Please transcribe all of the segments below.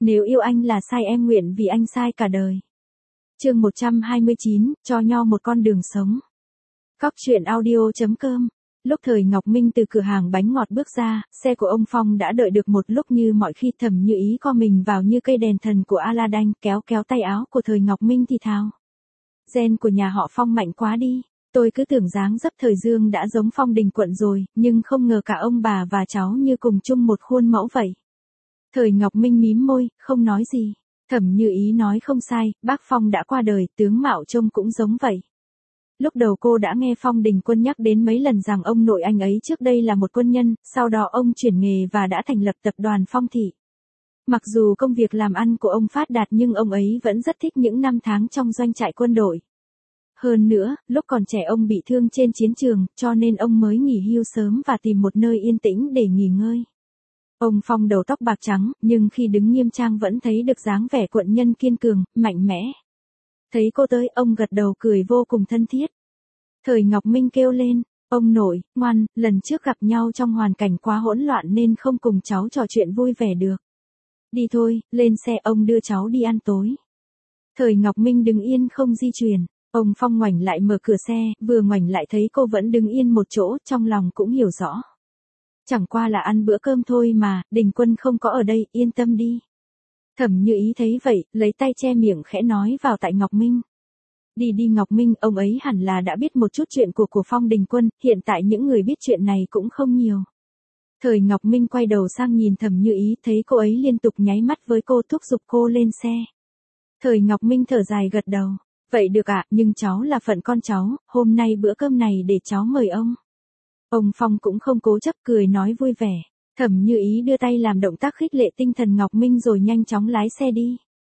Nếu yêu anh là sai em nguyện vì anh sai cả đời. Chương 129, cho nho một con đường sống. Cóc truyện audio.com. Lúc thời Ngọc Minh từ cửa hàng bánh ngọt bước ra, xe của ông Phong đã đợi được một lúc như mọi khi. Thẩm Như Ý co mình vào như cây đèn thần của Aladdin, kéo kéo tay áo của thời Ngọc Minh thì thào. Gen của nhà họ Phong mạnh quá đi, tôi cứ tưởng dáng dấp thời Dương đã giống Phong Đình Quận rồi, nhưng không ngờ cả ông bà và cháu như cùng chung một khuôn mẫu vậy. Thời Ngọc Minh mím môi, không nói gì. Thẩm Như Ý nói không sai, bác Phong đã qua đời, tướng mạo trông cũng giống vậy. Lúc đầu cô đã nghe Phong Đình Quân nhắc đến mấy lần rằng ông nội anh ấy trước đây là một quân nhân, sau đó ông chuyển nghề và đã thành lập tập đoàn Phong Thị. Mặc dù công việc làm ăn của ông phát đạt nhưng ông ấy vẫn rất thích những năm tháng trong doanh trại quân đội. Hơn nữa, lúc còn trẻ ông bị thương trên chiến trường, cho nên ông mới nghỉ hưu sớm và tìm một nơi yên tĩnh để nghỉ ngơi. Ông Phong đầu tóc bạc trắng, nhưng khi đứng nghiêm trang vẫn thấy được dáng vẻ quận nhân kiên cường, mạnh mẽ. Thấy cô tới, ông gật đầu cười vô cùng thân thiết. Thời Ngọc Minh kêu lên, ông nội, ngoan, lần trước gặp nhau trong hoàn cảnh quá hỗn loạn nên không cùng cháu trò chuyện vui vẻ được. Đi thôi, lên xe, ông đưa cháu đi ăn tối. Thời Ngọc Minh đứng yên không di chuyển, ông Phong ngoảnh lại mở cửa xe, vừa ngoảnh lại thấy cô vẫn đứng yên một chỗ, trong lòng cũng hiểu rõ. Chẳng qua là ăn bữa cơm thôi mà, Đình Quân không có ở đây, yên tâm đi. Thẩm Như Ý thấy vậy, lấy tay che miệng khẽ nói vào tai Ngọc Minh. Đi đi Ngọc Minh, ông ấy hẳn là đã biết một chút chuyện của Phong Đình Quân, hiện tại những người biết chuyện này cũng không nhiều. Thời Ngọc Minh quay đầu sang nhìn Thẩm Như Ý, thấy cô ấy liên tục nháy mắt với cô, thúc giục cô lên xe. Thời Ngọc Minh thở dài gật đầu, vậy được ạ, nhưng cháu là phận con cháu, hôm nay bữa cơm này để cháu mời ông. Ông Phong cũng không cố chấp, cười nói vui vẻ. Thẩm Như Ý đưa tay làm động tác khích lệ tinh thần Ngọc Minh rồi nhanh chóng lái xe đi.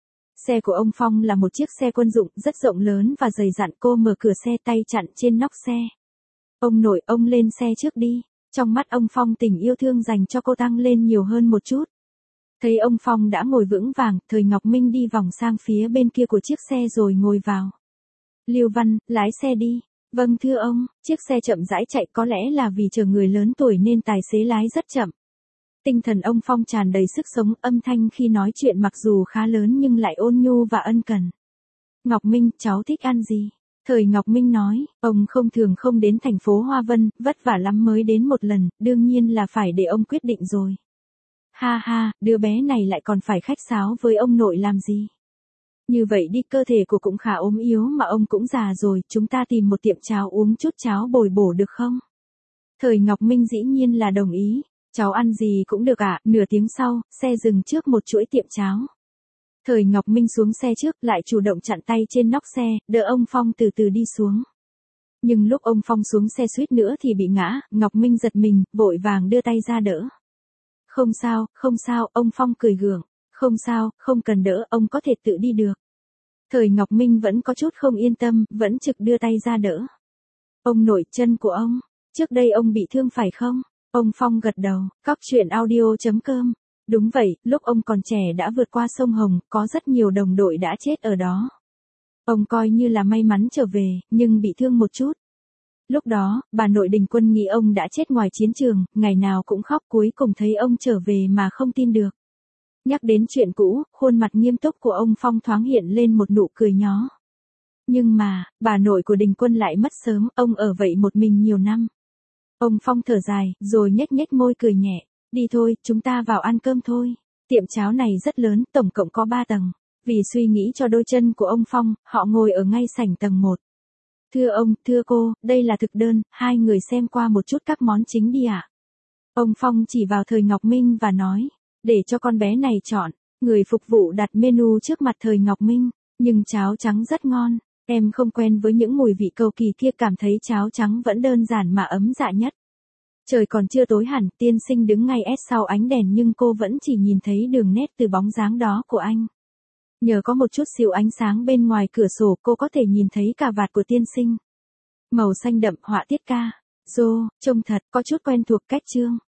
Xe của ông Phong là một chiếc xe quân dụng rất rộng lớn và dày dặn, cô mở cửa xe, tay chặn trên nóc xe. Ông nội, ông lên xe trước đi. Trong mắt ông Phong tình yêu thương dành cho cô tăng lên nhiều hơn một chút. Thấy ông Phong đã ngồi vững vàng, thời Ngọc Minh đi vòng sang phía bên kia của chiếc xe rồi ngồi vào. Lưu Văn, lái xe đi. Vâng thưa ông, chiếc xe chậm rãi chạy, có lẽ là vì chờ người lớn tuổi nên tài xế lái rất chậm. Tinh thần ông Phong tràn đầy sức sống, âm thanh khi nói chuyện mặc dù khá lớn nhưng lại ôn nhu và ân cần. Ngọc Minh, cháu thích ăn gì? Thời Ngọc Minh nói, ông không đến thành phố Hoa Vân, vất vả lắm mới đến một lần, đương nhiên là phải để ông quyết định rồi. Ha ha, đứa bé này lại còn phải khách sáo với ông nội làm gì? Như vậy đi, cơ thể của cũng khá ốm yếu mà ông cũng già rồi, chúng ta tìm một tiệm cháo uống chút cháo bồi bổ được không? Thời Ngọc Minh dĩ nhiên là đồng ý, cháu ăn gì cũng được ạ. Nửa tiếng sau, xe dừng trước một chuỗi tiệm cháo. Thời Ngọc Minh xuống xe trước, lại chủ động chặn tay trên nóc xe, đỡ ông Phong từ từ đi xuống. Nhưng lúc ông Phong xuống xe suýt nữa thì bị ngã, Ngọc Minh giật mình, vội vàng đưa tay ra đỡ. Không sao, ông Phong cười gượng. Không sao, không cần đỡ, ông có thể tự đi được. Thời Ngọc Minh vẫn có chút không yên tâm, vẫn trực đưa tay ra đỡ. Ông nội, chân của ông, trước đây ông bị thương phải không? Ông Phong gật đầu, cóc truyện audio.com. Đúng vậy, lúc ông còn trẻ đã vượt qua sông Hồng, có rất nhiều đồng đội đã chết ở đó. Ông coi như là may mắn trở về, nhưng bị thương một chút. Lúc đó, bà nội Đình Quân nghĩ ông đã chết ngoài chiến trường, ngày nào cũng khóc, cuối cùng thấy ông trở về mà không tin được. Nhắc đến chuyện cũ, khuôn mặt nghiêm túc của ông Phong thoáng hiện lên một nụ cười nhó. Nhưng mà, bà nội của Đình Quân lại mất sớm, ông ở vậy một mình nhiều năm. Ông Phong thở dài, rồi nhếch nhếch môi cười nhẹ. Đi thôi, chúng ta vào ăn cơm thôi. Tiệm cháo này rất lớn, tổng cộng có 3 tầng. Vì suy nghĩ cho đôi chân của ông Phong, họ ngồi ở ngay sảnh tầng 1. Thưa ông, thưa cô, đây là thực đơn, hai người xem qua một chút các món chính đi ạ. Ông Phong chỉ vào thời Ngọc Minh và nói. Để cho con bé này chọn. Người phục vụ đặt menu trước mặt thời Ngọc Minh. Nhưng cháo trắng rất ngon. Em không quen với những mùi vị cầu kỳ kia, cảm thấy cháo trắng vẫn đơn giản mà ấm dạ nhất. Trời còn chưa tối hẳn, tiên sinh đứng ngay sau ánh đèn nhưng cô vẫn chỉ nhìn thấy đường nét từ bóng dáng đó của anh. Nhờ có một chút xíu ánh sáng bên ngoài cửa sổ, cô có thể nhìn thấy cà vạt của tiên sinh. Màu xanh đậm, họa tiết ca. Trông thật, có chút quen thuộc cách chương.